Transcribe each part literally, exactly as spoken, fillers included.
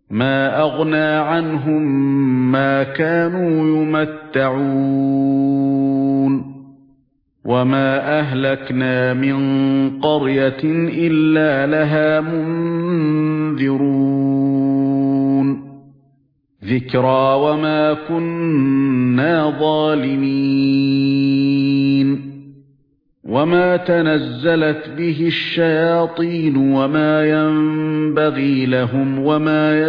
ما أغنى عنهم ما كانوا يمتعون وما أهلكنا من قرية إلا لها منذرون ذكرى وما كنا ظالمين وما تنزلت به الشياطين وما ينبغي لهم وما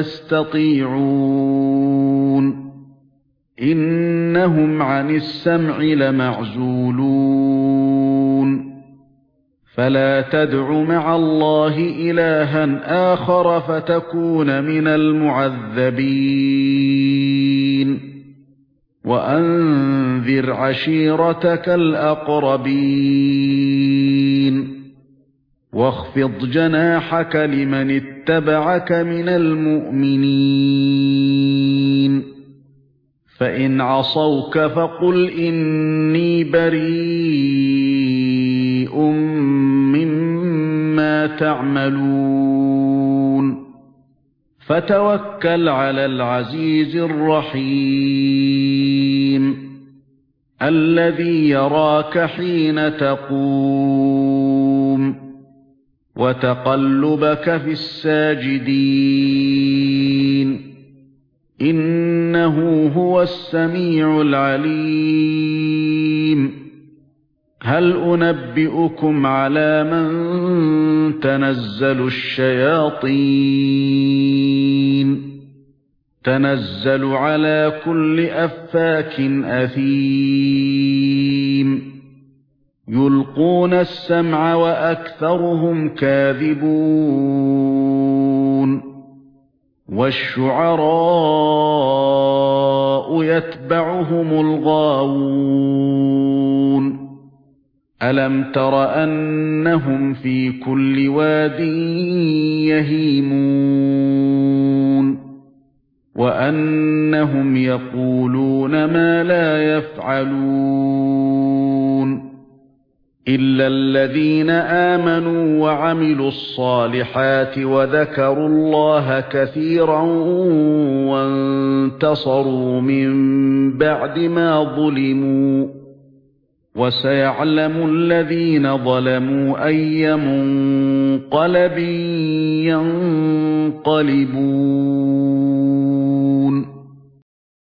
يستطيعون إنهم عن السمع لمعزولون فلا تدع مع الله إلها آخر فتكون من المعذبين وأنذر عشيرتك الأقربين واخفض جناحك لمن اتبعك من المؤمنين فإن عصوك فقل إني بريء مما تعملون فتوكل على العزيز الرحيم الذي يراك حين تقوم وتقلبك في الساجدين إنه هو السميع العليم هل أنبئكم على من تنزل الشياطين تنزل على كل أفاك أثيم يلقون السمع وأكثرهم كاذبون والشعراء يتبعهم الغاوون ألم تر أنهم في كل واد يهيمون وأنهم يقولون ما لا يفعلون إلا الذين آمنوا وعملوا الصالحات وذكروا الله كثيرا وانتصروا من بعد ما ظلموا وسيعلم الذين ظلموا أي منقلب ينقلبون